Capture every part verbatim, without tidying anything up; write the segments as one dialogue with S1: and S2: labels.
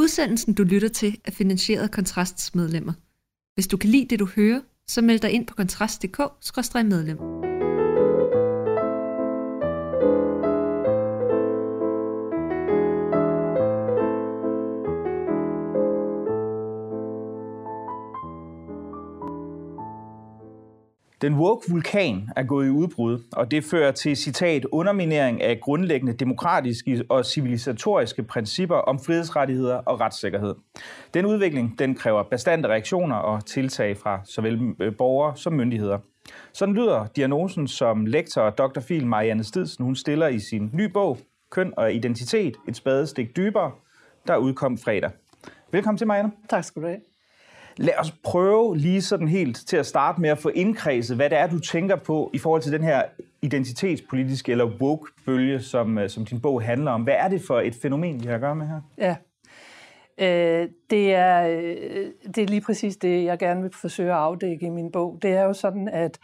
S1: Udsendelsen, du lytter til, er finansieret af Kontrasts medlemmer. Hvis du kan lide det, du hører, så meld dig ind på kontrast punktum d k skråstreg medlem.
S2: Den woke vulkan er gået i udbrud, og det fører til, citat, underminering af grundlæggende demokratiske og civilisatoriske principper om frihedsrettigheder og retssikkerhed. Den udvikling, den kræver bastante reaktioner og tiltag fra såvel borgere som myndigheder. Sådan lyder diagnosen, som lektor og doktorfil Marianne Stidsen, hun stiller i sin nye bog, Køn og identitet, et spadestik dybere, der udkom fredag. Velkommen til, Marianne.
S3: Tak skal du have.
S2: Lad os prøve lige sådan helt til at starte med at få indkredset, hvad det er, du tænker på i forhold til den her identitetspolitiske eller woke-bølge, som, som din bog handler om. Hvad er det for et fænomen, vi har at gøre med her?
S3: Ja, øh, det, er, det er lige præcis det, jeg gerne vil forsøge at afdække i min bog. Det er jo sådan, at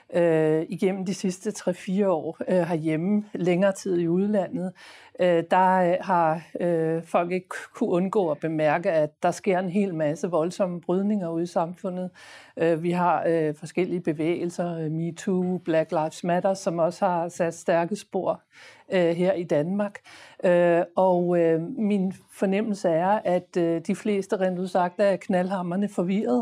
S3: øh, igennem de sidste tre fire år øh, herhjemme, længere tid i udlandet, øh, der har øh, folk ikke kunne undgå at bemærke, at der sker en hel masse voldsomme brydninger ude i samfundet. Øh, vi har øh, forskellige bevægelser, MeToo, Black Lives Matter, som også har sat stærke spor øh, her i Danmark. Øh, og øh, min fornemmelse er, at øh, de fleste rent udsagt er knaldhamrende forvirret.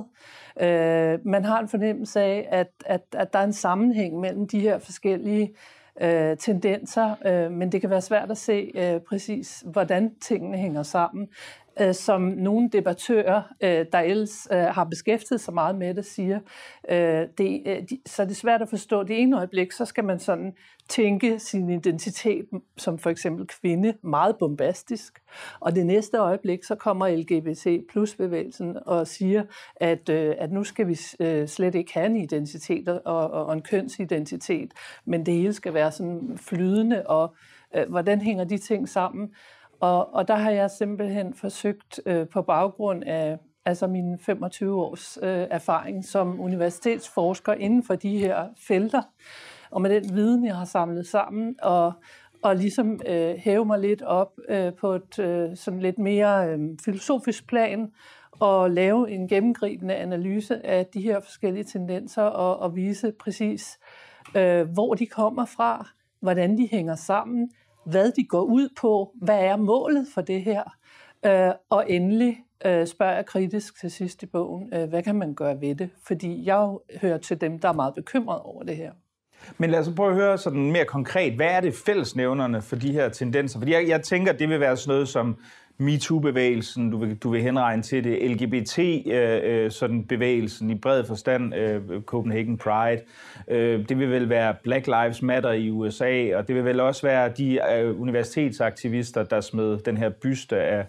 S3: Øh, man har en fornemmelse af, at, at, at der er en sammenhæng mellem de her forskellige øh, tendenser, øh, men det kan være svært at se øh, præcis, hvordan tingene hænger sammen. Øh, som nogle debattører, øh, der ellers øh, har beskæftiget sig meget med det, siger, øh, det, øh, de, så er det svært at forstå. Det ene øjeblik, så skal man sådan tænke sin identitet som for eksempel kvinde meget bombastisk, og det næste øjeblik, så kommer L G B T plus bevægelsen og siger, at, øh, at nu skal vi øh, slet ikke have en identitet og, og, og en kønsidentitet, men det hele skal være sådan flydende, og øh, hvordan hænger de ting sammen? Og, og der har jeg simpelthen forsøgt øh, på baggrund af altså mine femogtyve års øh, erfaring som universitetsforsker inden for de her felter, og med den viden, jeg har samlet sammen, og, og ligesom øh, hæve mig lidt op øh, på et øh, sådan lidt mere øh, filosofisk plan, og lave en gennemgribende analyse af de her forskellige tendenser, og, og vise præcis, øh, hvor de kommer fra, hvordan de hænger sammen, hvad de går ud på, hvad er målet for det her, øh, og endelig øh, spørger jeg kritisk til sidst i bogen, øh, hvad kan man gøre ved det? Fordi jeg hører til dem, der er meget bekymret over det her.
S2: Men lad os prøve at høre sådan mere konkret, hvad er det fællesnævnerne for de her tendenser? Fordi jeg, jeg tænker, det vil være sådan noget som MeToo-bevægelsen, du vil, du vil henregne til det, L G B T-bevægelsen øh, i bred forstand, øh, Copenhagen Pride. Øh, det vil vel være Black Lives Matter i U S A, og det vil vel også være de øh, universitetsaktivister, der smed den her byste af,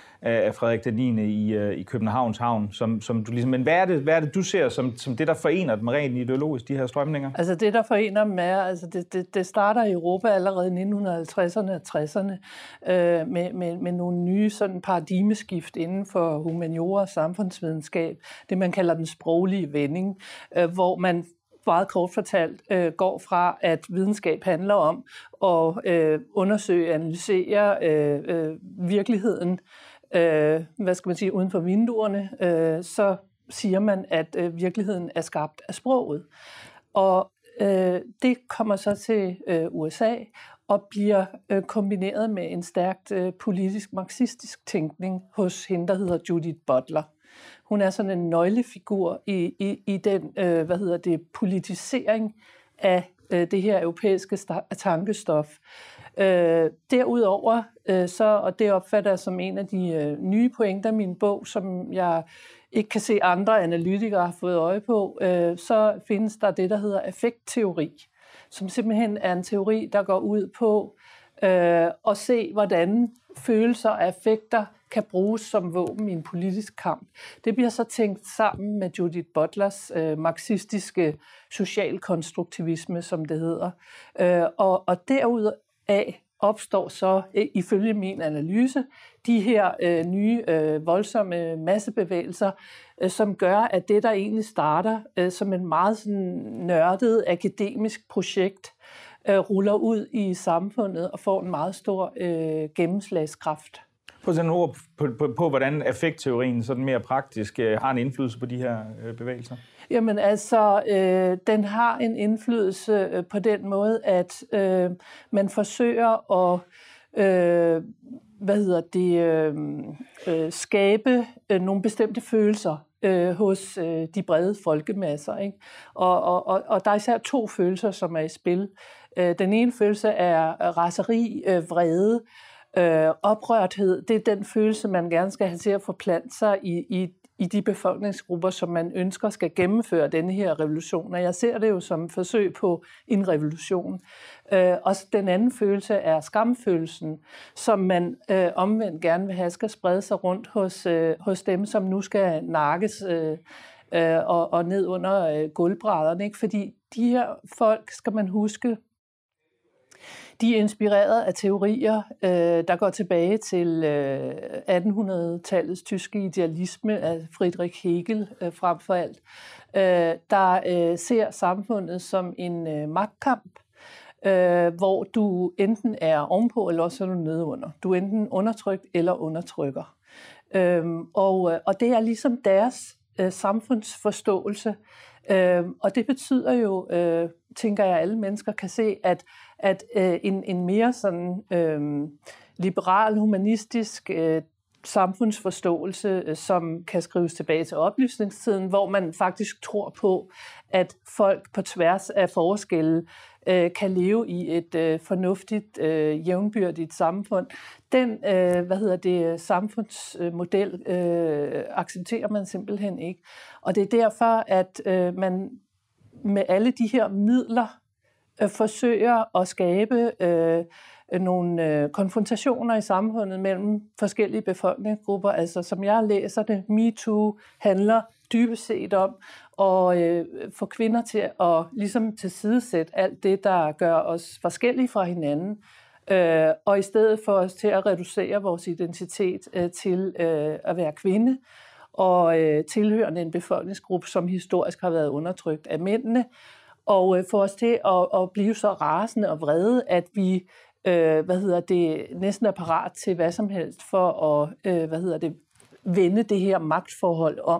S2: af Frederik den niende i, øh, i Københavns Havn. Som, som du ligesom, men hvad er, det, hvad er det, du ser som, som det, der forener dem rent ideologisk, de her strømninger?
S3: Altså det, der forener dem er, altså det, det, det starter i Europa allerede i nitten halvtredserne og tresserne øh, med, med, med nogle nye sådan paradigmeskift inden for humaniora og samfundsvidenskab, det man kalder den sproglige vending, øh, hvor man meget kort fortalt øh, går fra, at videnskab handler om at øh, undersøge, analysere øh, øh, virkeligheden, øh, hvad skal man sige, uden for vinduerne, øh, så siger man, at øh, virkeligheden er skabt af sproget. Og øh, det kommer så til øh, U S A og bliver øh, kombineret med en stærkt øh, politisk marxistisk tænkning hos hende, der hedder Judith Butler. Hun er sådan en nøglefigur i, i, i den øh, hvad hedder det, politisering af øh, det her europæiske sta- tankestof. Øh, derudover, øh, så, og det opfatter jeg som en af de øh, nye pointer i min bog, som jeg ikke kan se andre analytikere har fået øje på, øh, så findes der det, der hedder affektteori, som simpelthen er en teori, der går ud på øh, at se, hvordan følelser og affekter kan bruges som våben i en politisk kamp. Det bliver så tænkt sammen med Judith Butlers øh, marxistiske socialkonstruktivisme, som det hedder. Øh, og, og derudaf opstår så, ifølge min analyse, de her øh, nye, øh, voldsomme massebevægelser, øh, som gør, at det, der egentlig starter øh, som en meget sådan, nørdet akademisk projekt, øh, ruller ud i samfundet og får en meget stor øh, gennemslagskraft.
S2: Prøv at sætte nogle ord på, på, på, hvordan affektteorien sådan mere praktisk øh, har en indflydelse på de her øh, bevægelser.
S3: Jamen altså, øh, den har en indflydelse øh, på den måde, at øh, man forsøger at øh, hvad hedder det, øh, øh, skabe øh, nogle bestemte følelser øh, hos øh, de brede folkemasser. Ikke? Og, og, og, og der er især to følelser, som er i spil. Øh, den ene følelse er raseri, øh, vrede, øh, oprørthed. Det er den følelse, man gerne skal have til at forplante sig i, i i de befolkningsgrupper, som man ønsker skal gennemføre denne her revolution. Og jeg ser det jo som et forsøg på en revolution. Øh, og den anden følelse er skamfølelsen, som man øh, omvendt gerne vil have skal sprede sig rundt hos, øh, hos dem, som nu skal nakkes øh, øh, og, og ned under øh, gulvbrædderne. Ikke? Fordi de her folk, skal man huske, de er inspireret af teorier, øh, der går tilbage til øh, attenhundredetallets tyske idealisme af Friedrich Hegel øh, frem for alt, øh, der øh, ser samfundet som en øh, magtkamp, øh, hvor du enten er ovenpå, eller også er du nedenunder. Du er enten undertrykt eller undertrykker. Øh, og, og det er ligesom deres øh, samfundsforståelse. Øh, og det betyder jo, øh, tænker jeg, at alle mennesker kan se, at at øh, en, en mere sådan øh, liberal, humanistisk øh, samfundsforståelse, øh, som kan skrives tilbage til oplysningstiden, hvor man faktisk tror på, at folk på tværs af forskelle øh, kan leve i et øh, fornuftigt, øh, jævnbyrdigt samfund. Den, øh, hvad hedder det, samfundsmodel øh, accepterer man simpelthen ikke. Og det er derfor, at øh, man med alle de her midler forsøger at skabe øh, nogle øh, konfrontationer i samfundet mellem forskellige befolkningsgrupper. Altså, som jeg læser det, MeToo handler dybest set om at øh, få kvinder til at ligesom tilsidesætte alt det, der gør os forskellige fra hinanden, øh, og i stedet for os til at reducere vores identitet øh, til øh, at være kvinde og øh, tilhørende en befolkningsgruppe, som historisk har været undertrykt af mændene, og få os til at, at blive så rasende og vrede, at vi øh, hvad hedder det, næsten er parat til hvad som helst for at øh, hvad hedder det, vende det her magtforhold om.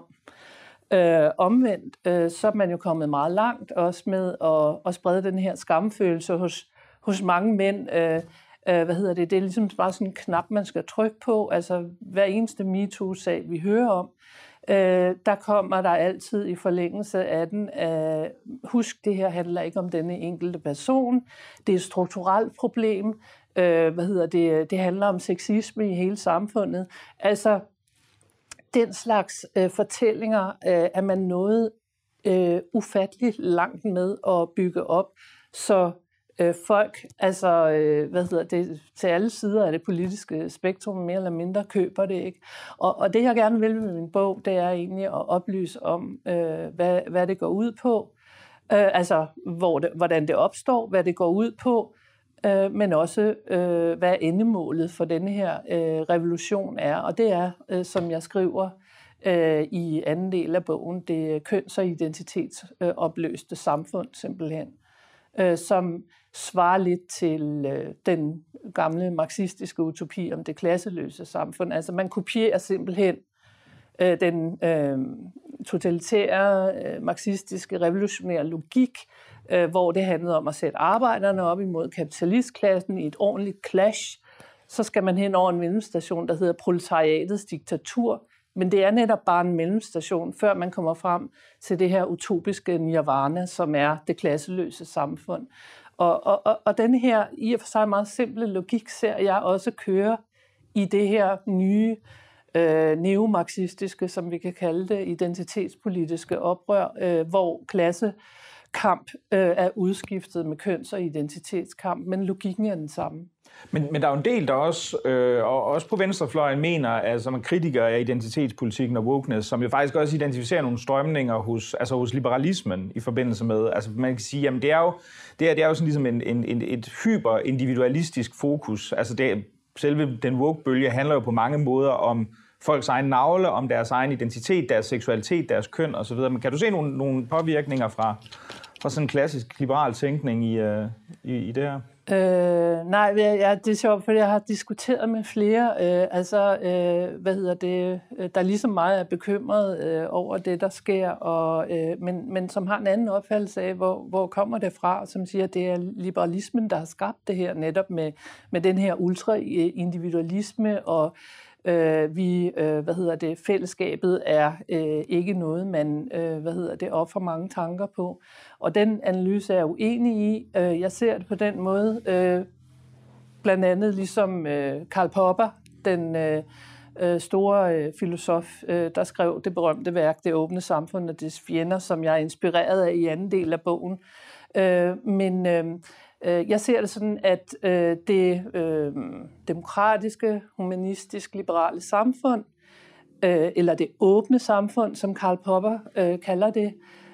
S3: Øh, omvendt, øh, så er man jo kommet meget langt også med at, at sprede den her skamfølelse hos, hos mange mænd. Øh, øh, hvad hedder det? Det er ligesom bare sådan en knap, man skal trykke på. Altså hver eneste MeToo-sag, vi hører om, Øh, der kommer der altid i forlængelse af den, øh, husk, det her handler ikke om denne enkelte person, det er et strukturelt problem, øh, hvad hedder det, det handler om sexisme i hele samfundet. Altså, den slags øh, fortællinger øh, er man nået øh, ufatteligt langt med at bygge op, så øh, folk, altså, øh, hvad hedder det, til alle sider af det politiske spektrum, mere eller mindre køber det, ikke? Og, og det, jeg gerne vil med min bog, det er egentlig at oplyse om, øh, hvad, hvad det går ud på, øh, altså, hvor det, hvordan det opstår, hvad det går ud på, øh, men også, øh, hvad endemålet for denne her øh, revolution er. Og det er, øh, som jeg skriver øh, i anden del af bogen, det køns- og identitetsopløste samfund, simpelthen, øh, som svarer lidt til øh, den gamle marxistiske utopi om det klasseløse samfund. Altså man kopierer simpelthen øh, den øh, totalitære, øh, marxistiske, revolutionære logik, øh, hvor det handlede om at sætte arbejderne op imod kapitalistklassen i et ordentligt clash. Så skal man hen over en mellemstation, der hedder proletariatets diktatur. Men det er netop bare en mellemstation, før man kommer frem til det her utopiske nirvana, som er det klasseløse samfund. Og, og, og, og den her i og for sig meget simple logik ser jeg også køre i det her nye øh, neomarxistiske, som vi kan kalde det, identitetspolitiske oprør, øh, hvor klassekamp øh, er udskiftet med køns- og identitetskamp, men logikken er den samme.
S2: Men, men der er jo en del, der også, øh, og også på venstrefløjen mener, altså som er kritikere af identitetspolitikken og wokeness, som jo faktisk også identificerer nogle strømninger hos, altså hos liberalismen i forbindelse med, altså man kan sige, jamen det er jo, det er, det er jo sådan ligesom en, en, en, et hyper-individualistisk fokus. Altså det, selve den woke-bølge handler jo på mange måder om folks egen navle, om deres egen identitet, deres seksualitet, deres køn osv. Men kan du se nogle, nogle påvirkninger fra, fra sådan en klassisk liberal tænkning i, uh, i, i det her?
S3: Øh, nej, ja, det er sjovt, fordi jeg har diskuteret med flere, øh, altså, øh, hvad hedder det, der ligesom meget er bekymret øh, over det, der sker, og, øh, men, men som har en anden opfattelse af, hvor, hvor kommer det fra, som siger, at det er liberalismen, der har skabt det her, netop med, med den her ultra-individualisme, og øh, vi, øh, hvad hedder det, fællesskabet er øh, ikke noget, man, øh, hvad hedder det, op for mange tanker på. Og den analyse er jeg uenig i. Jeg ser det på den måde, blandt andet ligesom Karl Popper, den store filosof, der skrev det berømte værk, Det åbne samfund og dets fjender, som jeg er inspireret af i anden del af bogen. Men jeg ser det sådan, at det demokratiske, humanistisk, liberale samfund, eller det åbne samfund, som Karl Popper kalder det,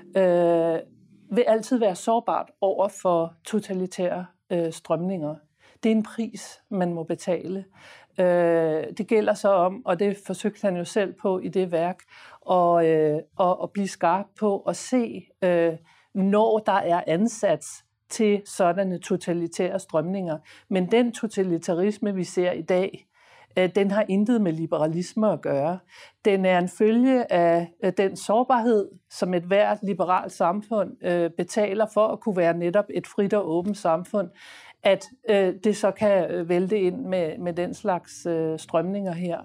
S3: vil altid være sårbart over for totalitære øh, strømninger. Det er en pris, man må betale. Øh, det gælder så om, og det forsøgte han jo selv på i det værk, og, øh, og, og blive skarp på at se, øh, når der er ansats til sådanne totalitære strømninger. Men den totalitarisme, vi ser i dag, den har intet med liberalisme at gøre. Den er en følge af den sårbarhed, som et hvert liberalt samfund betaler for at kunne være netop et frit og åbent samfund, at det så kan vælte ind med, med den slags strømninger her.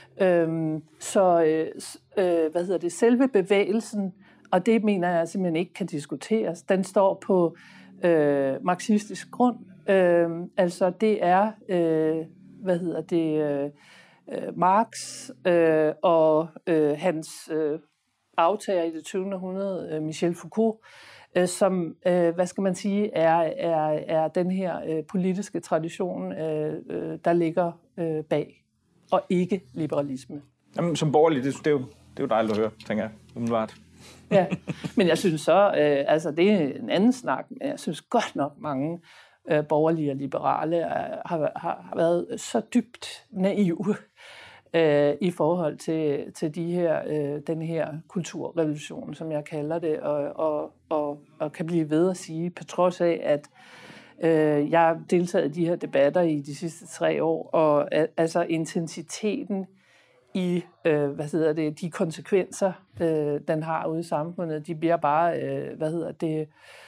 S3: Så hvad hedder det, selve bevægelsen, og det mener jeg simpelthen ikke kan diskuteres, den står på øh, marxistisk grund. Øh, altså det er øh, hvad hedder det, øh, Marx øh, og øh, hans øh, aftager i det tyvende århundrede, øh, Michel Foucault, øh, som, øh, hvad skal man sige, er, er, er den her øh, politiske tradition, øh, øh, der ligger øh, bag, og ikke liberalisme.
S2: Jamen, som borgerlig, det, det, er jo, det er jo dejligt at høre, tænker jeg, umiddelbart.
S3: Ja, men jeg synes så, øh, altså det er en anden snak, men jeg synes godt nok mange øh, borgerlige og liberale øh, har, har, har været så dybt naive øh, i forhold til, til de her, øh, den her kulturrevolution, som jeg kalder det, og, og, og, og kan blive ved at sige, på trods af, at øh, jeg har deltaget i de her debatter i de sidste tre år, og øh, altså intensiteten i, øh, hvad hedder det, de konsekvenser, øh, den har ude i samfundet, de bliver bare, øh, hvad hedder det,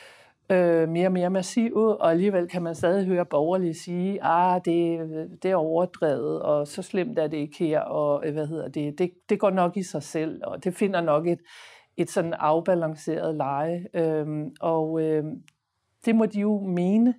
S3: øh, mere og mere massive, og alligevel kan man stadig høre borgerlige sige, ah, det, det er overdrevet, og så slemt er det ikke her, og hvad hedder det, det, det går nok i sig selv, og det finder nok et, et sådan afbalanceret leje, øh, og øh, det må de jo mene.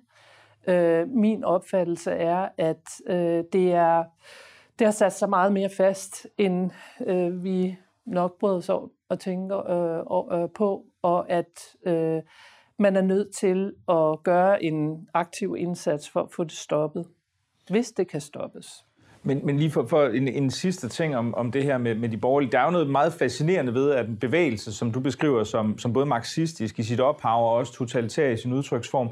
S3: Øh, min opfattelse er, at øh, det er Det har sat sig meget mere fast, end øh, vi nok bryder os om at tænke øh, øh, på, og at øh, man er nødt til at gøre en aktiv indsats for at få det stoppet, hvis det kan stoppes.
S2: Men, men lige for, for en, en sidste ting om, om det her med, med de borgerlige. Der er jo noget meget fascinerende ved, at en bevægelse, som du beskriver som, som både marxistisk i sit ophav og også totalitær i sin udtryksform,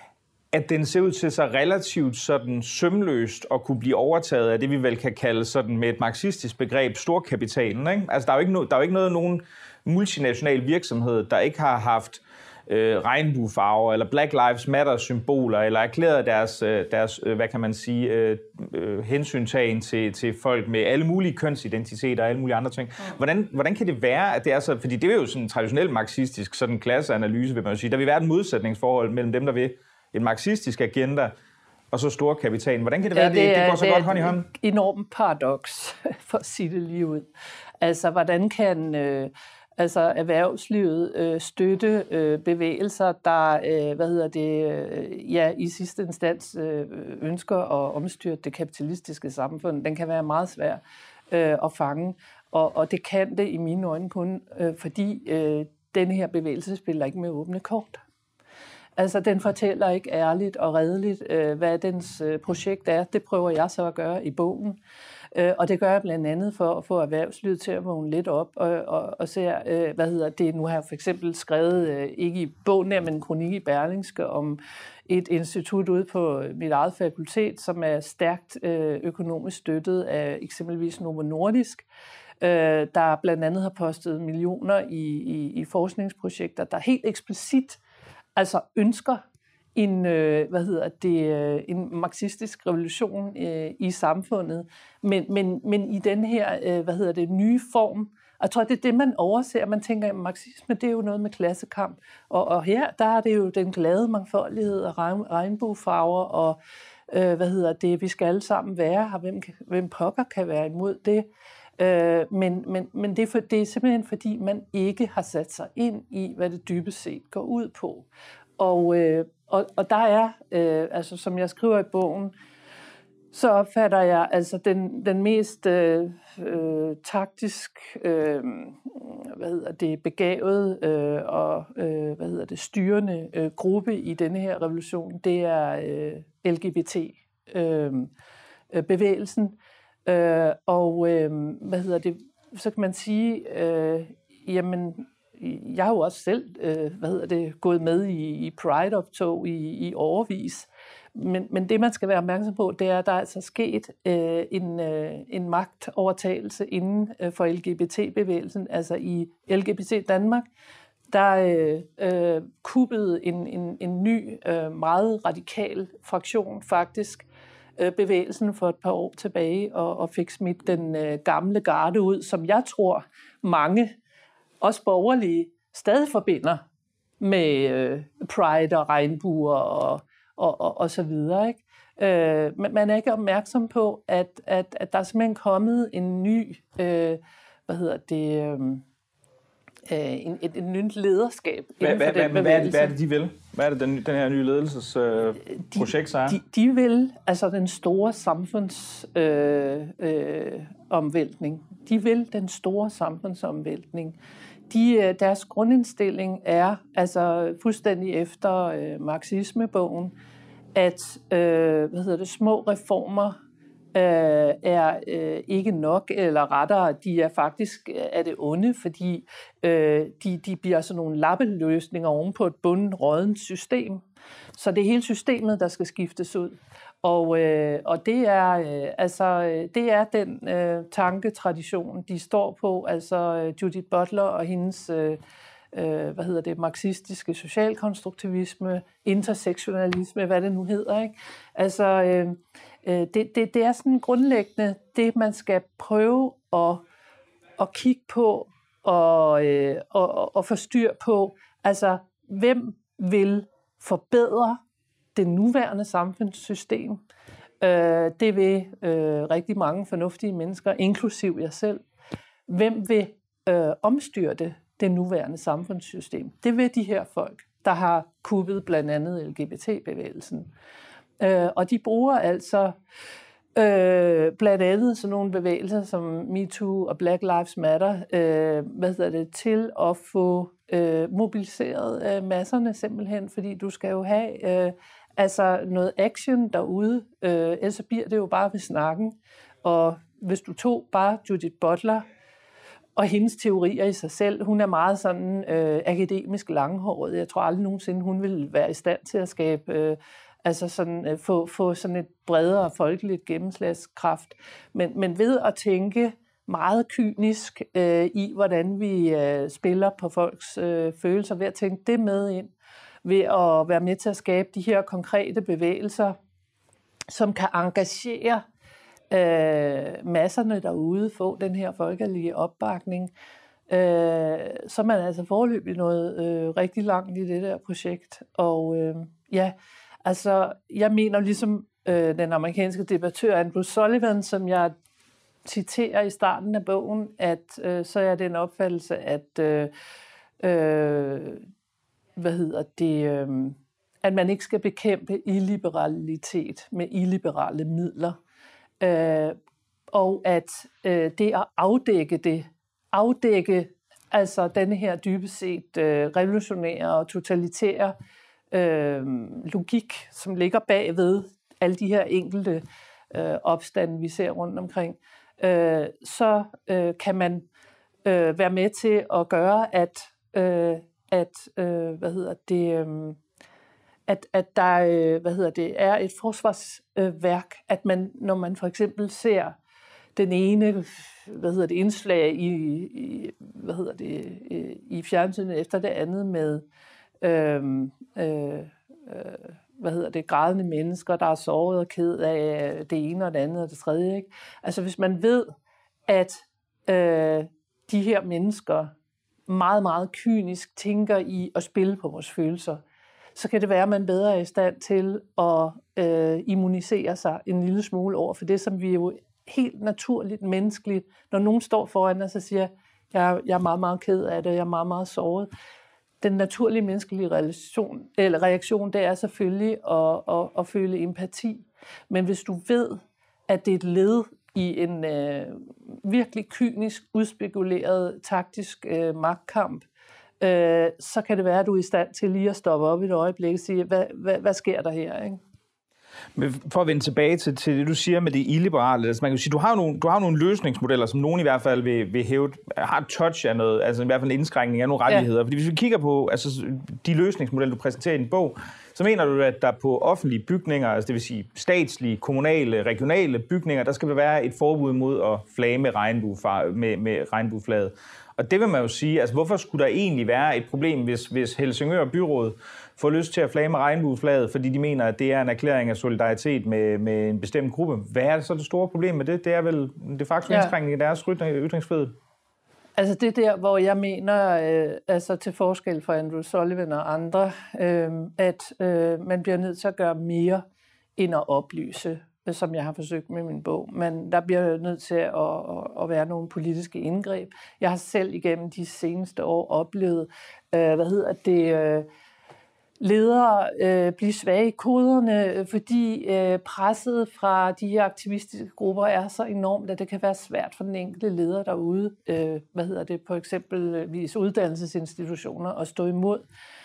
S2: at den ser ud til sig relativt sådan sømløst at kunne blive overtaget af det, vi vel kan kalde sådan med et marxistisk begreb, storkapitalen. Ikke? Altså, der er jo ikke, no, der er jo ikke noget, nogen multinational virksomhed, der ikke har haft øh, regnbuefarver eller Black Lives Matter-symboler, eller erklæret deres, øh, deres øh, hvad kan man sige, øh, øh, hensyntagen til, til folk med alle mulige kønsidentiteter og alle mulige andre ting. Hvordan, hvordan kan det være, at det er så, fordi det er jo sådan en traditionel marxistisk sådan klasseanalyse, vil man jo sige, der vil være et modsætningsforhold mellem dem, der vil en marxistisk agenda, og så storkapitalen. Hvordan kan det være, ja, det, det, det går så det godt hånd i hånd?
S3: Det er et enormt paradoks, for at sige det lige ud. Altså, hvordan kan øh, altså, erhvervslivet øh, støtte øh, bevægelser, der øh, hvad hedder det, øh, ja, i sidste instans øh, ønsker at omstyrte det kapitalistiske samfund? Den kan være meget svær øh, at fange, og, og det kan det i mine øjne kun, øh, fordi øh, denne her bevægelse spiller ikke med åbne kort. Altså, den fortæller ikke ærligt og redeligt, øh, hvad dens øh, projekt er. Det prøver jeg så at gøre i bogen. Øh, og det gør jeg blandt andet for at få erhvervslivet til at vågne lidt op og, og, og se, øh, hvad hedder det. Nu har jeg for eksempel skrevet, øh, ikke i bogen, men en kronik i Berlingske, om et institut ude på mit eget fakultet, som er stærkt øh, økonomisk støttet af eksempelvis Novo Nordisk, øh, der blandt andet har postet millioner i, i, i forskningsprojekter, der helt eksplicit altså ønsker en, øh, hvad hedder det, øh, en marxistisk revolution øh, i samfundet, men, men, men i den her, øh, hvad hedder det, nye form. Jeg tror, det er det, man overser. Man tænker, at marxisme, det er jo noget med klassekamp. Og, og her, der er det jo den glade mangfoldighed og regnbuefarver, og øh, hvad hedder det, vi skal alle sammen være her. Hvem, hvem pokker kan være imod det? Øh, men men, men det, er for, det er simpelthen, fordi man ikke har sat sig ind i, hvad det dybest set går ud på. Og, øh, og, og der er, øh, altså som jeg skriver i bogen, så opfatter jeg altså den, den mest øh, øh, taktisk, øh, hvad hedder det, begavede øh, og øh, hvad hedder det, styrende øh, gruppe i denne her revolution, det er øh, L G B T-bevægelsen. Øh, øh, og øh, hvad hedder det, så kan man sige, øh, jamen, jeg har jo også selv, øh, hvad hedder det, gået med i, i Pride-optog i, i årevis. Men, men det, man skal være opmærksom på, det er, at der er altså sket øh, en, øh, en magtovertagelse inden øh, for L G B T-bevægelsen. Altså i L G B T Danmark, der øh, øh, kuppede en, en, en ny, øh, meget radikal fraktion faktisk øh, bevægelsen for et par år tilbage, og, og fik smidt den øh, gamle garde ud, som jeg tror mange, også borgerlige, stadig forbinder med øh, Pride og regnbuer og Og, og, og så videre, ikke? Øh, men man er ikke opmærksom på, at, at, at der er simpelthen kommet en ny, øh, hvad hedder det, øh, en, et, et nyt lederskab inden
S2: hvad,
S3: for
S2: hvad,
S3: den
S2: hvad,
S3: bevægelse.
S2: hvad, er det, hvad er det, de vil? Hvad er det, den, den her nye ledelsesprojekt øh, så er?
S3: De, de vil, altså den store samfundsomvæltning, øh, øh, de vil den store samfundsomvæltning. De, deres grundindstilling er altså fuldstændig efter øh, marxismebogen, at øh, hvad hedder det, små reformer øh, er øh, ikke nok, eller rettere, de er faktisk er det onde, fordi øh, de, de bliver sådan nogle lappeløsninger oven på et bundet råddent system. Så det er hele systemet, der skal skiftes ud. Og, øh, og det er øh, altså det er den øh, tanketradition, de står på. Altså øh, Judith Butler og hendes øh, øh, hvad hedder det, marxistiske socialkonstruktivisme, intersektionalisme, hvad det nu hedder, ikke? Altså øh, øh, det, det, det er sådan grundlæggende det, man skal prøve at, at kigge på og, øh, og, og få styr på. Altså hvem vil forbedre det nuværende samfundssystem? Øh, det vil øh, rigtig mange fornuftige mennesker, inklusiv jeg selv. Hvem vil øh, omstyrte det nuværende samfundssystem? Det vil de her folk, der har kuppet blandt andet L G B T-bevægelsen. Øh, og de bruger altså øh, blandt andet sådan nogle bevægelser som MeToo og Black Lives Matter, øh, hvad hedder det, til at få øh, mobiliseret øh, masserne simpelthen, fordi du skal jo have øh, altså noget action derude, øh, ellers bliver det jo bare ved snakken. Og hvis du tog bare Judith Butler og hendes teorier i sig selv, hun er meget sådan øh, akademisk langhåret. Jeg tror aldrig nogensinde, hun vil være i stand til at skabe, øh, altså sådan, øh, få, få sådan et bredere folkeligt gennemslagskraft. Men, men ved at tænke meget kynisk øh, i, hvordan vi øh, spiller på folks øh, følelser, ved at tænke det med ind, ved at være med til at skabe de her konkrete bevægelser, som kan engagere øh, masserne derude, få den her folkelige opbakning, øh, så er man altså foreløbig noget øh, rigtig langt i det der projekt. Og øh, ja, altså jeg mener ligesom øh, den amerikanske debattør Andrew Sullivan, som jeg citerer i starten af bogen, at øh, så er det en opfattelse, at øh, øh, hvad hedder det, øh, at man ikke skal bekæmpe illiberalitet med illiberale midler, øh, og at øh, det at afdække det, afdække altså denne her dybest set øh, revolutionære og totalitære øh, logik, som ligger bagved alle de her enkelte øh, opstande, vi ser rundt omkring, øh, så øh, kan man øh, være med til at gøre, at øh, at øh, hvad hedder det, øh, at at der øh, hvad hedder det er et forsvarsværk, øh, at man, når man for eksempel ser den ene hvad hedder det indslag i, i hvad hedder det i fjernsynet efter det andet med øh, øh, hvad hedder det, grædende mennesker, der er såret og ked af det ene og det andet og det tredje. Ikke? Altså hvis man ved, at øh, de her mennesker meget, meget kynisk tænker i at spille på vores følelser, så kan det være, at man bedre er i stand til at øh, immunisere sig en lille smule over for det, som vi jo helt naturligt, menneskeligt, når nogen står foran os og siger, jeg, jeg er meget, meget ked af det, jeg er meget, meget såret. Den naturlige menneskelige relation, eller reaktion, det er selvfølgelig at, at, at føle empati. Men hvis du ved, at det er et led i en øh, virkelig kynisk, udspekuleret, taktisk øh, magtkamp, øh, så kan det være, at du er i stand til lige at stoppe op i et øjeblik og sige, hvad, hvad, hvad sker der her, ikke?
S2: Men for at vende tilbage til, til det, du siger med det illiberale, altså man kan sige, du har nogle, du har nogle løsningsmodeller, som nogen i hvert fald vil, vil hæve, har et touch af noget, altså i hvert fald en indskrænkning af nogle rettigheder. Ja. Fordi hvis vi kigger på altså, de løsningsmodeller, du præsenterer i din bog, så mener du, at der på offentlige bygninger, altså det vil sige statslige, kommunale, regionale bygninger, der skal være et forbud mod at flage med, med, med regnbueflaget. Og det vil man jo sige, altså hvorfor skulle der egentlig være et problem, hvis, hvis Helsingør Byråd får lyst til at flage med regnbueflaget, fordi de mener, at det er en erklæring af solidaritet med, med en bestemt gruppe. Hvad er det så det store problem med det? Det er vel de facto ja. indskrænkning i deres ytringsfrihed.
S3: Altså det der, hvor jeg mener, øh, altså til forskel fra Andrew Sullivan og andre, øh, at øh, man bliver nødt til at gøre mere end at oplyse, som jeg har forsøgt med min bog. Men der bliver nødt til at, at, at være nogle politiske indgreb. Jeg har selv igennem de seneste år oplevet, øh, hvad hedder det, øh, ledere øh, blive svage i koderne, fordi øh, presset fra de her aktivistiske grupper er så enormt, at det kan være svært for den enkelte leder derude, øh, hvad hedder det, på eksempelvis uddannelsesinstitutioner, at stå imod.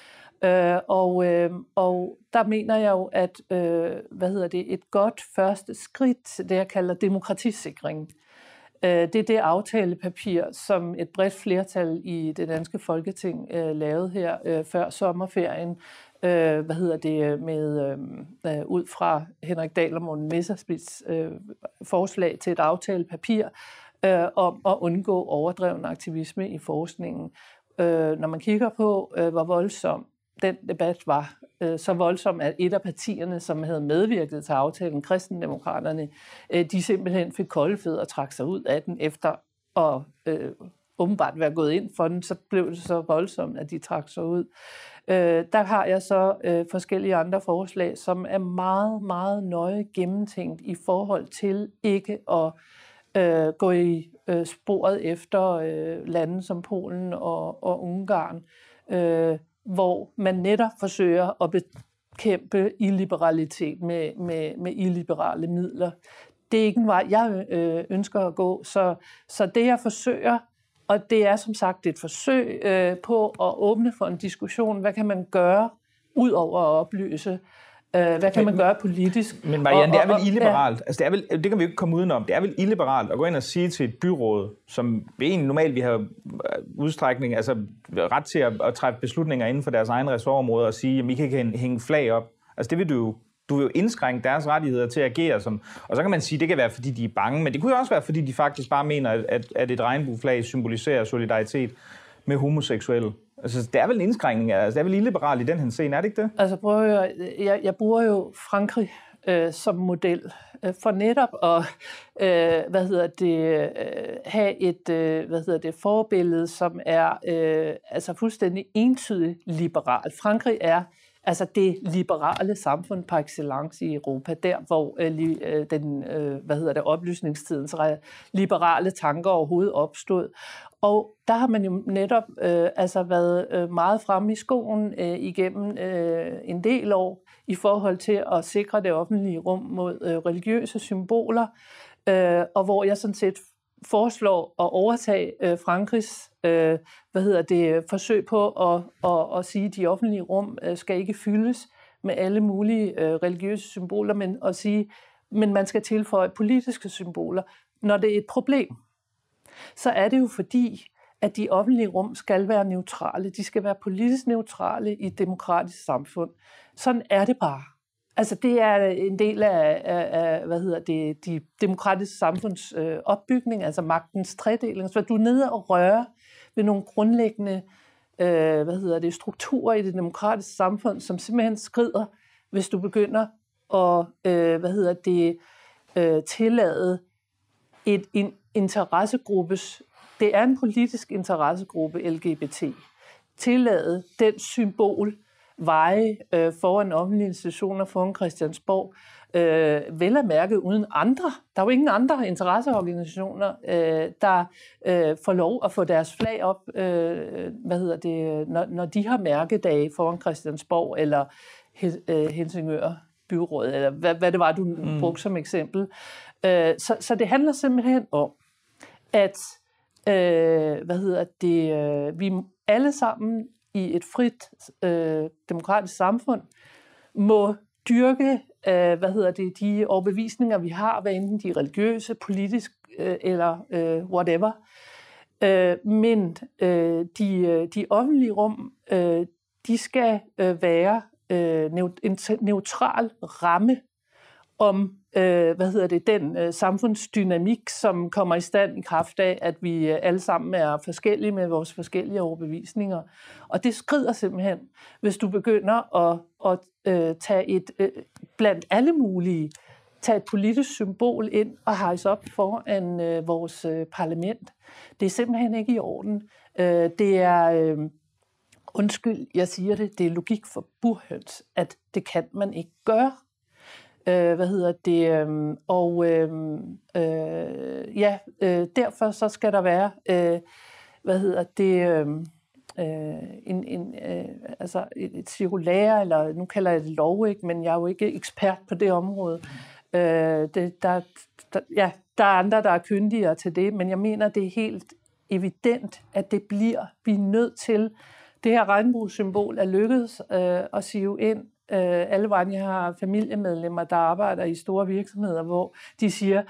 S3: Øh, og, øh, og der mener jeg jo, at øh, hvad hedder det, et godt første skridt, det jeg kalder demokratisikring, øh, det er det aftalepapir, som et bredt flertal i det danske Folketing øh, lavede her øh, før sommerferien, øh, hvad hedder det, med øh, ud fra Henrik Dahl og Morten Messerschmidts øh, forslag til et aftalepapir øh, om at undgå overdreven aktivisme i forskningen. Øh, når man kigger på, øh, hvor voldsom den debat var, øh, så voldsom, at et af partierne, som havde medvirket til aftalen, Kristendemokraterne, øh, de simpelthen fik kolde fødder og trak sig ud af den efter at øh, åbenbart være gået ind for den, så blev det så voldsomt, at de trak sig ud. Øh, der har jeg så øh, forskellige andre forslag, som er meget, meget nøje gennemtænkt i forhold til ikke at øh, gå i øh, sporet efter øh, lande som Polen og, og Ungarn, øh, hvor man netop forsøger at bekæmpe illiberalitet med, med, med illiberale midler. Det er ikke en vej, jeg øh, ønsker at gå. Så, så det, jeg forsøger, og det er som sagt et forsøg øh, på at åbne for en diskussion, hvad kan man gøre, ud over at oplyse, øh, hvad kan man gøre politisk.
S2: Men Marianne, det er vel illiberalt, ja. altså det, er vel, det kan vi jo ikke komme udenom, det er vel illiberalt at gå ind og sige til et byråd, som egentlig normalt vi har udstrækning, altså ret til at, at træffe beslutninger inden for deres egen ressortområde og sige, at I kan ikke hænge flag op. Altså det vil du jo Du vil jo indskrænke deres rettigheder til at agere som... Og så kan man sige, at det kan være, fordi de er bange, men det kunne jo også være, fordi de faktisk bare mener, at, at et regnbueflag symboliserer solidaritet med homoseksuelle. Altså, det er vel en indskrænkning, altså, det er vel illiberalt i den henseende, er det ikke det?
S3: Altså, prøv at høre, jeg, jeg bruger jo Frankrig øh, som model øh, for netop at øh, hvad hedder det, øh, have et øh, hvad hedder det, forbillede, som er øh, altså fuldstændig entydigt liberalt. Frankrig er altså det liberale samfund par excellence i Europa, der hvor øh, den øh, hvad hedder det, oplysningstidens liberale tanker overhovedet opstod. Og der har man jo netop øh, altså været øh, meget fremme i skoen øh, igennem øh, en del år i forhold til at sikre det offentlige rum mod øh, religiøse symboler, øh, og hvor jeg sådan set foreslår at overtage øh, Frankrigs øh, hvad hedder det, forsøg på at, at, at sige, at de offentlige rum øh, skal ikke fyldes med alle mulige øh, religiøse symboler, men at sige, men man skal tilføje politiske symboler. Når det er et problem, så er det jo fordi, at de offentlige rum skal være neutrale. De skal være politisk neutrale i et demokratisk samfund. Sådan er det bare. Altså det er en del af, af, af hvad hedder det, de demokratiske samfunds øh, opbygning, altså magtens tredeling. Så du er nede og rører ved nogle grundlæggende øh, hvad hedder det, strukturer i det demokratiske samfund, som simpelthen skrider hvis du begynder at øh, hvad hedder det, øh, tillade et, en interessegruppes, det er en politisk interessegruppe, L G B T, tillade den symbol veje øh, foran offentlige institutioner, foran Christiansborg, øh, vel at mærke uden andre. Der er jo ingen andre interesseorganisationer, øh, der øh, får lov at få deres flag op, øh, hvad hedder det, når, når de har mærkedage foran Christiansborg eller Helsingør byråd, eller hvad, hvad det var, du mm. brugte som eksempel. Øh, så, så det handler simpelthen om, at øh, hvad hedder det, øh, vi alle sammen i et frit øh, demokratisk samfund må dyrke øh, hvad hedder det, de overbevisninger, vi har, hvad enten de er religiøse, politisk øh, eller øh, whatever. Øh, men øh, de, de offentlige rum, øh, de skal øh, være øh, en neutral ramme om øh, hvad hedder det, den øh, samfundsdynamik, som kommer i stand i kraft af, at vi øh, alle sammen er forskellige med vores forskellige overbevisninger. Og det skrider simpelthen, hvis du begynder at, at øh, tage et, øh, blandt alle mulige, tage et politisk symbol ind og hejse op foran øh, vores øh, parlament. Det er simpelthen ikke i orden. Øh, det er, øh, undskyld, jeg siger det, det er logik for burhøns, at det kan man ikke gøre. Øh, hvad hedder det, øh, og øh, øh, ja, øh, derfor så skal der være, øh, hvad hedder det, øh, en, en, øh, altså et, et cirkulære, eller nu kalder jeg det lov, ikke, men jeg er jo ikke ekspert på det område. Øh, det, der, der, ja, der er andre, der er kyndigere til det, men jeg mener, det er helt evident, at det bliver, vi er nødt til, det her regnbuesymbol er lykkedes øh, at sive ind. Alle vejen, jeg har familiemedlemmer, der arbejder i store virksomheder, hvor de siger,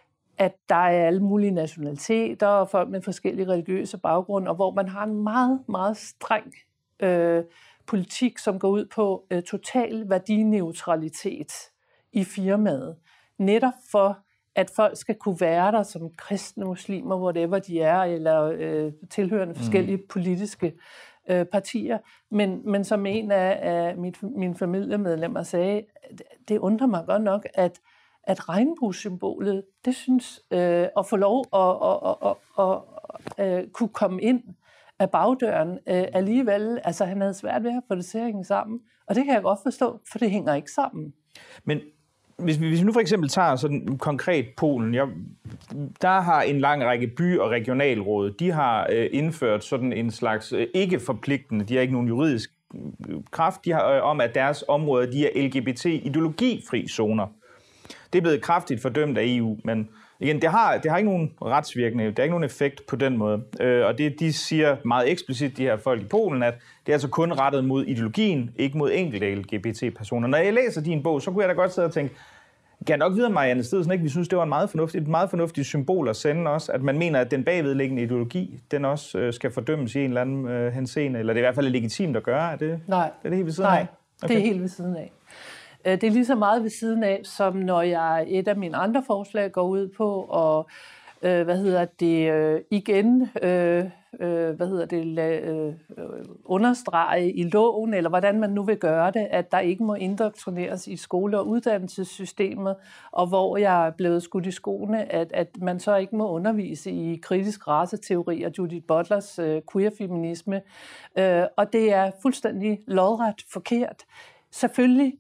S3: at der er alle mulige nationaliteter og folk med forskellige religiøse baggrunde, og hvor man har en meget, meget streng øh, politik, som går ud på øh, total værdineutralitet i firmaet. Netop for, at folk skal kunne være der som kristne, muslimer, whatever de er, eller øh, tilhørende forskellige mm. politiske øh, partier. Men, men som en af, af mit, mine familiemedlemmer sagde, det undrer mig godt nok, at, at regnbuesymbolet, det synes øh, at få lov at, at, at, at, at, at kunne komme ind af bagdøren øh, alligevel. Altså han havde svært ved at få det til at hænge sammen. Og det kan jeg godt forstå, for det hænger ikke sammen.
S2: Men hvis vi, hvis vi nu for eksempel tager sådan konkret Polen, jeg, der har en lang række by- og regionalråd, de har øh, indført sådan en slags øh, ikke-forpligtende, de har ikke nogen juridisk kraft, de har øh, om, at deres områder, de er L G B T-ideologifri zoner. Det er blevet kraftigt fordømt af E U, men igen, det har, det har ikke nogen retsvirkning, det har ikke nogen effekt på den måde. Øh, og det, de siger meget eksplicit, de her folk i Polen, at det er altså kun rettet mod ideologien, ikke mod enkelte L G B T-personer. Når jeg læser din bog, så kunne jeg da godt sidde og tænke, kan jeg nok vide, Marianne Stedsen, ikke? Vi synes, det var en meget fornuftigt, et meget fornuftigt symbol at sende også, at man mener, at den bagvedliggende ideologi, den også øh, skal fordømmes i en eller anden øh, henseende, eller det er i hvert fald legitimt at gøre. Er det,
S3: Nej,
S2: er det helt ved siden
S3: Nej,
S2: af?
S3: Okay. Det er helt ved siden af. Det er lige så meget ved siden af, som når jeg et af mine andre forslag går ud på, og øh, hvad hedder det, øh, igen, øh, øh, hvad hedder det, øh, understrege i loven, eller hvordan man nu vil gøre det, at der ikke må indoktrineres i skole- og uddannelsessystemet, og hvor jeg er blevet skudt i skoene, at, at man så ikke må undervise i kritisk raceteori og Judith Butlers øh, queer-feminisme, øh, og det er fuldstændig lodret forkert. Selvfølgelig.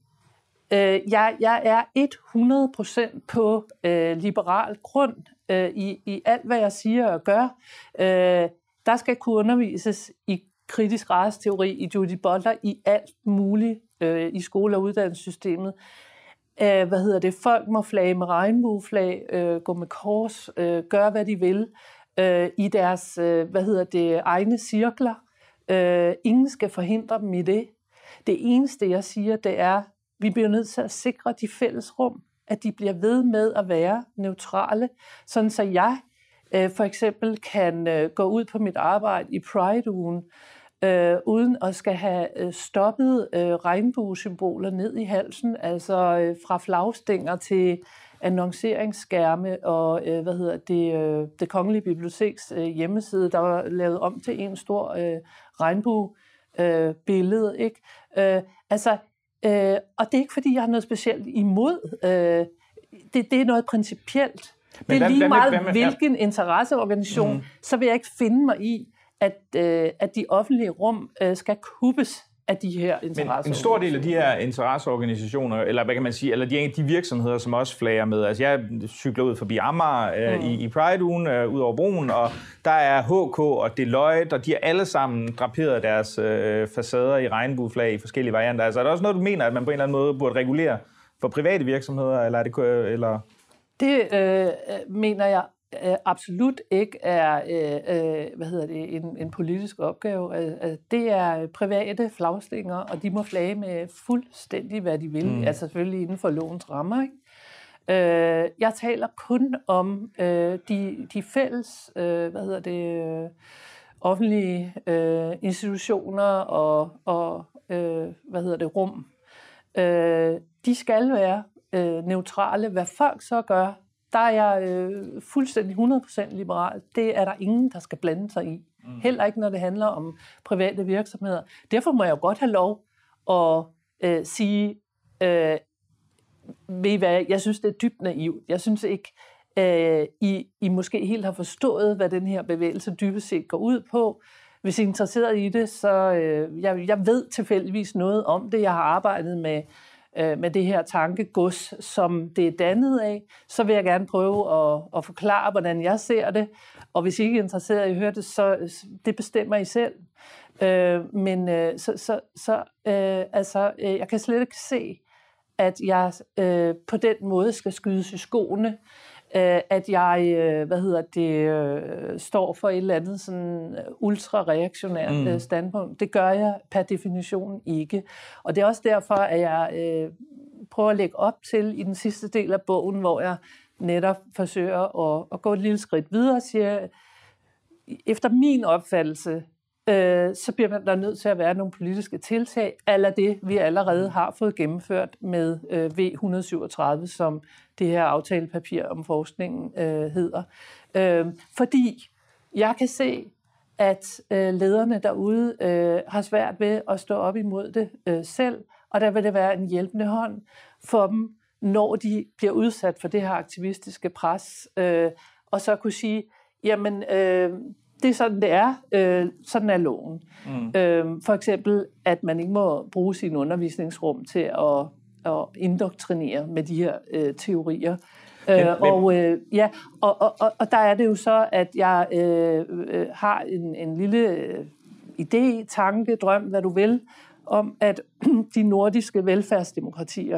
S3: Jeg, jeg er hundrede procent på øh, liberal grund øh, i, i alt, hvad jeg siger og gør. Øh, der skal kunne undervises i kritisk raceteori, i Judith Butler, i alt muligt øh, i skole- og uddannelsessystemet. Øh, hvad hedder det? Folk må flage med regnbueflag, øh, gå med kors, øh, gøre hvad de vil øh, i deres øh, hvad hedder det, egne cirkler. Øh, ingen skal forhindre dem i det. Det eneste, jeg siger, det er, vi bliver nødt til at sikre de fælles rum, at de bliver ved med at være neutrale, sådan så jeg øh, for eksempel kan øh, gå ud på mit arbejde i Pride-ugen, øh, uden at skal have øh, stoppet øh, regnbuesymboler ned i halsen, altså øh, fra flagstænger til annonceringsskærme og øh, hvad hedder det, øh, det Kongelige Biblioteks øh, hjemmeside, der var lavet om til en stor øh, regnbuebillede, øh, ikke? Øh, altså øh, og det er ikke, fordi jeg har noget specielt imod. Øh, det, det er noget principielt. Men det er lige hvad, meget, hvad med, hvad med, hvilken interesseorganisation, mm. så vil jeg ikke finde mig i, at, øh, at de offentlige rum øh, skal kuppes af de her interesseorganisationer.
S2: Men en stor del af de her interesseorganisationer, eller hvad kan man sige, eller de, de virksomheder, som også flager med, altså jeg cykler ud forbi Amager øh, mm. i, i Pride-ugen, øh, ud over broen, og der er H K og Deloitte, og de har alle sammen draperet deres øh, facader i regnbueflag i forskellige varianter. Altså er der også noget, du mener, at man på en eller anden måde burde regulere for private virksomheder, eller er det... Eller?
S3: Det øh, mener jeg øh, absolut ikke er øh, hvad hedder det, en, en politisk opgave. Øh, det er private flagstænger, og de må flage med fuldstændig, hvad de vil. Mm. Altså selvfølgelig inden for lovens rammer. Ikke? Øh, jeg taler kun om øh, de, de fælles øh, hvad hedder det, øh, offentlige øh, institutioner og, og øh, hvad hedder det, rum. Øh, de skal være øh, neutrale. Hvad folk så gør, der er jeg øh, fuldstændig hundrede procent liberal. Det er der ingen, der skal blande sig i. Mm. Heller ikke, når det handler om private virksomheder. Derfor må jeg jo godt have lov at øh, sige, øh, ved I hvad, jeg synes, det er dybt naivt. Jeg synes ikke, øh, I, I måske helt har forstået, hvad den her bevægelse dybest set går ud på. Hvis I er interesseret i det, så øh, jeg, jeg ved tilfældigvis noget om det. Jeg har arbejdet med med det her tankegods, som det er dannet af, så vil jeg gerne prøve at, at forklare, hvordan jeg ser det. Og hvis I ikke er interesseret i at høre det, så det bestemmer I selv. Øh, men øh, så, så, så øh, altså, øh, jeg kan slet ikke se, at jeg øh, på den måde skal skydes i skoene, øh, at jeg, øh, hvad hedder det, øh, står for et eller andet sådan ultra-reaktionært mm. standpunkt. Det gør jeg per definition ikke. Og det er også derfor, at jeg øh, prøver at lægge op til i den sidste del af bogen, hvor jeg netop forsøger at, at gå et lille skridt videre og siger, efter min opfattelse, øh, så bliver der nødt til at være nogle politiske tiltag, eller det, vi allerede har fået gennemført med øh, V et hundrede og syvogtredive, som det her aftalepapir om forskningen øh, hedder. Øh, fordi jeg kan se, at øh, lederne derude øh, har svært ved at stå op imod det øh, selv, og der vil det være en hjælpende hånd for dem, når de bliver udsat for det her aktivistiske pres, øh, og så kunne sige, jamen, øh, det er sådan, det er. Øh, sådan er loven. Mm. Øh, for eksempel, at man ikke må bruge sin undervisningsrum til at, at indoktrinere med de her øh, teorier. Men, øh, og, øh, ja, og, og, og, og der er det jo så, at jeg øh, øh, har en, en lille øh, idé, tanke, drøm, hvad du vil, om at de nordiske velfærdsdemokratier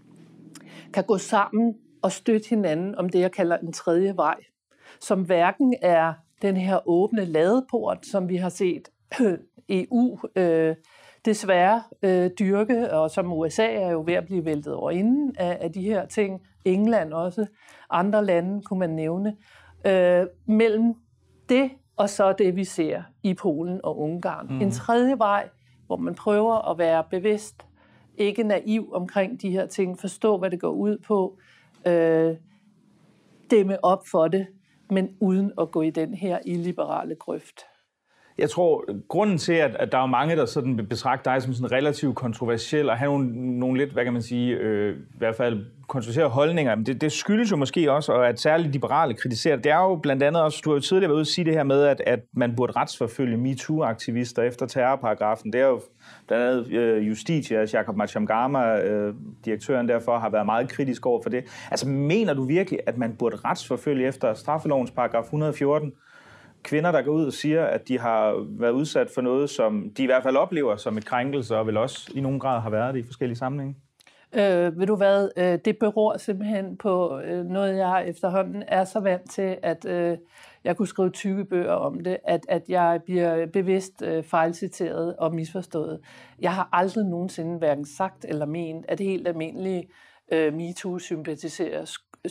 S3: kan gå sammen og støtte hinanden om det, jeg kalder en tredje vej, som hverken er den her åbne ladeport, som vi har set E U øh, desværre øh, dyrke, og som U S A er jo ved at blive væltet over inden af, af de her ting. England også. Andre lande kunne man nævne. Øh, mellem det og så det, vi ser i Polen og Ungarn. Mm. En tredje vej, hvor man prøver at være bevidst, ikke naiv omkring de her ting, forstå, hvad det går ud på, øh, dæmme op for det, men uden at gå i den her illiberale grøft.
S2: Jeg tror, grunden til, at, at der er mange, der sådan betragter dig som sådan relativt kontroversiel, og have nogle, nogle lidt, hvad kan man sige, øh, i hvert fald kontroversielle holdninger, men det, det skyldes jo måske også, og at særligt liberale kritiserer det. Det er jo blandt andet også, du har jo tidligere været ude at sige det her med, at, at man burde retsforfølge MeToo-aktivister efter terrorparagrafen. Det er jo blandt andet øh, Justitia, Jacob Macham-Gama, øh, direktøren derfor, har været meget kritisk over for det. Altså, mener du virkelig, at man burde retsforfølge efter straffelovens paragraf et hundrede og fjorten? Kvinder, der går ud og siger, at de har været udsat for noget, som de i hvert fald oplever som et krænkelse, og vel også i nogen grad har været det i forskellige sammenhænge?
S3: Øh, ved du hvad, øh, det beror simpelthen på øh, noget, jeg efterhånden er så vant til, at øh, jeg kunne skrive tykke bøger om det, at, at jeg bliver bevidst øh, fejlciteret og misforstået. Jeg har aldrig nogensinde hverken sagt eller ment, at helt almindelige øh, MeToo-sympatisører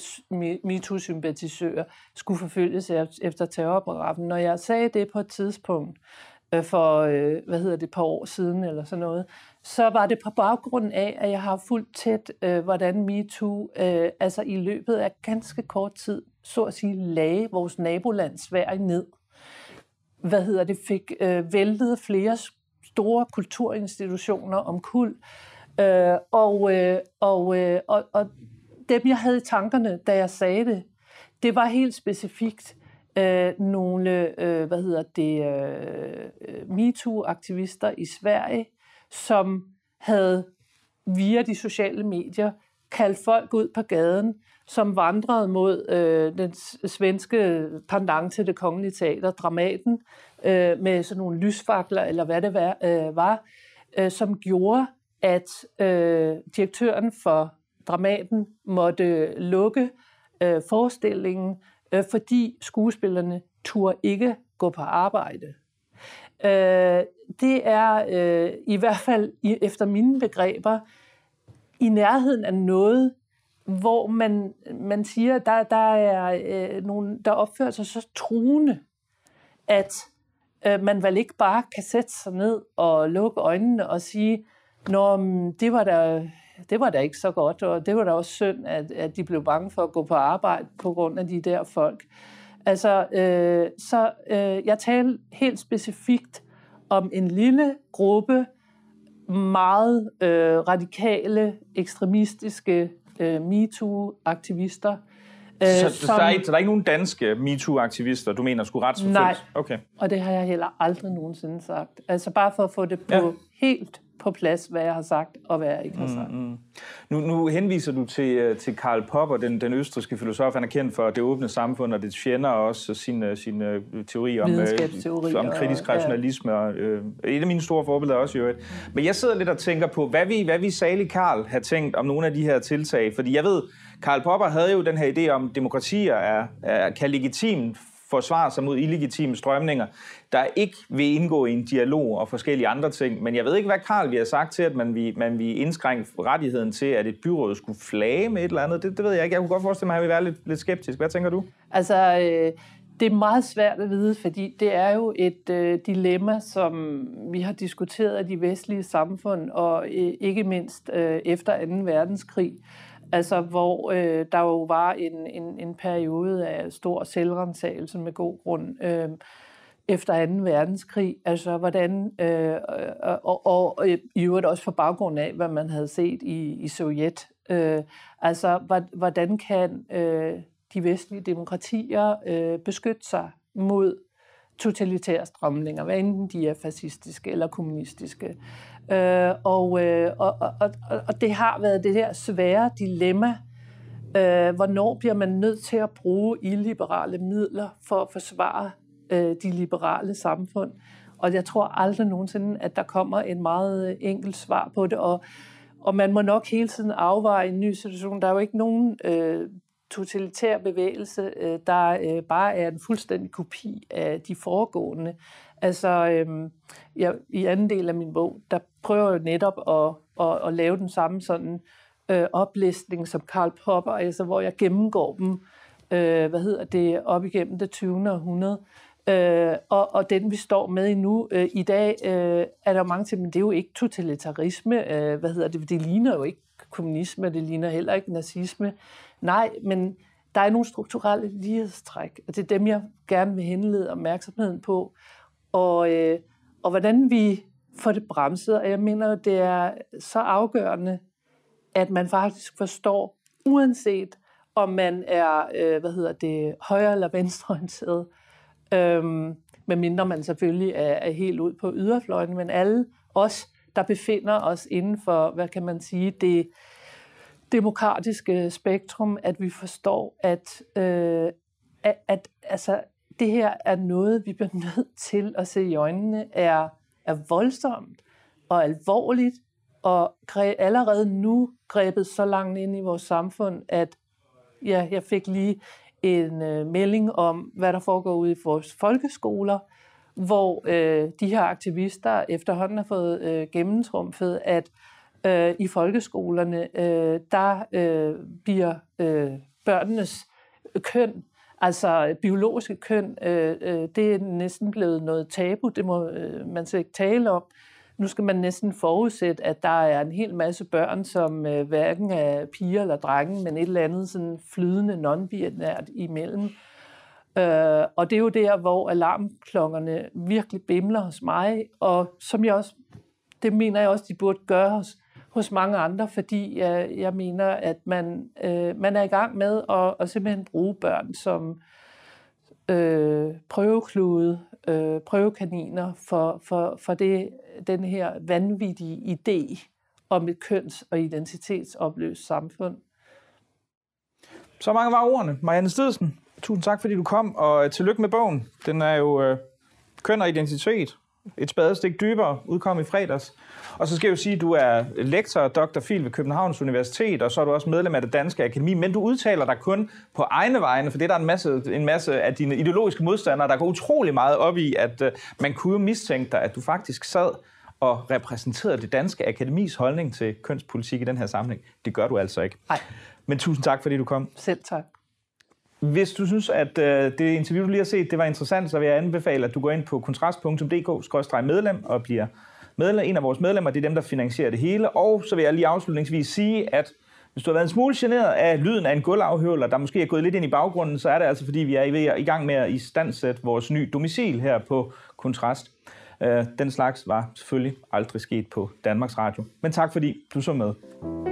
S3: MeToo-sympatisører skulle forfølges efter terrorparagrafen. Når jeg sagde det på et tidspunkt øh, for, øh, hvad hedder det, et par år siden eller sådan noget, så var det på baggrund af, at jeg har fulgt tæt, øh, hvordan MeToo, øh, altså i løbet af ganske kort tid, så at sige, lagde vores naboland Sverige ned. Hvad hedder det, fik øh, væltet flere store kulturinstitutioner omkuld, Øh, og, øh, og, øh, og, og dem, jeg havde i tankerne, da jeg sagde det, det var helt specifikt øh, nogle, øh, hvad hedder det, øh, MeToo-aktivister i Sverige, som havde via de sociale medier kaldt folk ud på gaden, som vandrede mod øh, den svenske pendant til Det Kongelige Teater, Dramaten, øh, med sådan nogle lysfakler, eller hvad det var, øh, var øh, som gjorde, at øh, direktøren for Dramaten måtte lukke øh, forestillingen, øh, fordi skuespillerne turde ikke gå på arbejde. Øh, det er øh, i hvert fald i, efter mine begreber i nærheden af noget, hvor man, man siger, at der, der er øh, nogen, der opfører sig så truende, at øh, man vel ikke bare kan sætte sig ned og lukke øjnene og sige, nå, det var da, det var da ikke så godt, og det var da også synd, at, at de blev bange for at gå på arbejde på grund af de der folk. Altså, øh, så øh, jeg taler helt specifikt om en lille gruppe meget øh, radikale, ekstremistiske øh, MeToo-aktivister. Øh,
S2: så,
S3: som,
S2: så, der er ikke, så der er ikke nogen danske MeToo-aktivister, du mener, skulle retsforfølges?
S3: Nej,
S2: okay.
S3: Og det har jeg heller aldrig nogensinde sagt. Altså bare for at få det på ja. helt på plads, hvad jeg har sagt, og hvad jeg ikke har sagt. Mm, mm.
S2: Nu, nu henviser du til, til Karl Popper, den, den østrigske filosof. Han er kendt for det åbne samfund og dets fjender, og også sin, sin teori om, om kritisk rationalisme. Og, øh, et af mine store forbilleder også, jo. Men jeg sidder lidt og tænker på, hvad vi, hvad vi salig Karl har tænkt om nogle af de her tiltag. Fordi jeg ved, Karl Popper havde jo den her idé om, at demokratier er, er, kan legitimt forsvare sig mod illegitime strømninger, der ikke vil indgå i en dialog og forskellige andre ting. Men jeg ved ikke, hvad Karl vi har sagt til, at man vil, man vil indskrænke rettigheden til, at et byråd skulle flage med et eller andet. Det, det ved jeg ikke. Jeg kunne godt forestille mig, at jeg vil være lidt, lidt skeptisk. Hvad tænker du?
S3: Altså, øh, det er meget svært at vide, fordi det er jo et øh, dilemma, som vi har diskuteret i de vestlige samfund, og øh, ikke mindst øh, efter anden verdenskrig. Altså, hvor øh, der jo var en, en, en periode af stor selvrensagelse med god grund øh, efter anden verdenskrig. Altså, hvordan, øh, og, og, og i øvrigt også på baggrund af, hvad man havde set i, i Sovjet. Øh, altså, hvordan kan øh, de vestlige demokratier øh, beskytte sig mod totalitære strømninger, hvad enten de er fascistiske eller kommunistiske. Øh, og, øh, og, og, og det har været det der svære dilemma, øh, hvornår bliver man nødt til at bruge illiberale midler for at forsvare øh, de liberale samfund. Og jeg tror aldrig nogensinde, at der kommer en meget enkelt svar på det, og, og man må nok hele tiden afveje en ny situation. Der er jo ikke nogen øh, totalitær bevægelse, øh, der øh, bare er en fuldstændig kopi af de foregående. Altså, øhm, jeg, i anden del af min bog, der prøver jeg netop at, at, at lave den samme sådan øh, oplistning som Karl Popper, altså hvor jeg gennemgår dem, øh, hvad hedder det, op igennem det tyvende århundrede. Øh, og, og den, vi står med i nu, øh, i dag, øh, er der mange ting, men det er jo ikke totalitarisme, øh, hvad hedder det, det ligner jo ikke kommunisme, det ligner heller ikke nazisme. Nej, men der er nogle strukturelle lighedstræk, og det er dem, jeg gerne vil henlede opmærksomheden på. Og, øh, og hvordan vi får det bremset, og jeg mener, det er så afgørende, at man faktisk forstår, uanset om man er, øh, hvad hedder det, højre- eller venstreorienteret, øh, medmindre man selvfølgelig er, er helt ud på yderfløjen, men alle os, der befinder os inden for, hvad kan man sige, det demokratiske spektrum, at vi forstår, at, øh, at, at altså, det her er noget, vi bliver nødt til at se i øjnene, er, er voldsomt og alvorligt, og allerede nu grebet så langt ind i vores samfund, at ja, jeg fik lige en øh, melding om, hvad der foregår ude i vores folkeskoler, hvor øh, de her aktivister efterhånden har fået øh, gennemtrumfet, at øh, i folkeskolerne, øh, der øh, bliver øh, børnenes køn, altså biologiske køn, øh, øh, det er næsten blevet noget tabu, det må øh, man slet ikke tale om. Nu skal man næsten forudsætte, at der er en hel masse børn, som øh, hverken er piger eller drenge, men et eller andet sådan flydende non-binært imellem. Øh, og det er jo der, hvor alarmklokkerne virkelig bimler hos mig, og som jeg også, det mener jeg også, de burde gøre hos, hos mange andre, fordi jeg, jeg mener, at man, øh, man er i gang med at, at simpelthen bruge børn som øh, prøveklude, øh, prøvekaniner for, for, for det, den her vanvittige idé om et køns- og identitetsopløst samfund.
S2: Så mange var ordene. Marianne Stedsen, tusind tak, fordi du kom, og tillykke med bogen. Den er jo øh, køn og identitet. Et spadestik dybere, udkom i fredags. Og så skal jeg jo sige, at du er lektor og doktor Phil ved Københavns Universitet, og så er du også medlem af Det Danske Akademi, men du udtaler dig kun på egne vegne, for det er der en masse, en masse af dine ideologiske modstandere, der går utrolig meget op i, at uh, man kunne mistænke dig, at du faktisk sad og repræsenterede Det Danske Akademis holdning til kønspolitik i den her sammenhæng. Det gør du altså ikke.
S3: Nej.
S2: Men tusind tak, fordi du kom.
S3: Selv tak.
S2: Hvis du synes, at øh, det interview, du lige har set, det var interessant, så vil jeg anbefale, at du går ind på kontrast punktum d k skråstreg medlem og bliver medlem. En af vores medlemmer, det er dem, der finansierer det hele. Og så vil jeg lige afslutningsvis sige, at hvis du har været en smule generet af lyden af en gulvafhøvler, der måske er gået lidt ind i baggrunden, så er det altså, fordi vi er i gang med at istandsætte vores nye domicil her på Kontrast. Den slags var selvfølgelig aldrig sket på Danmarks Radio. Men tak fordi du så med.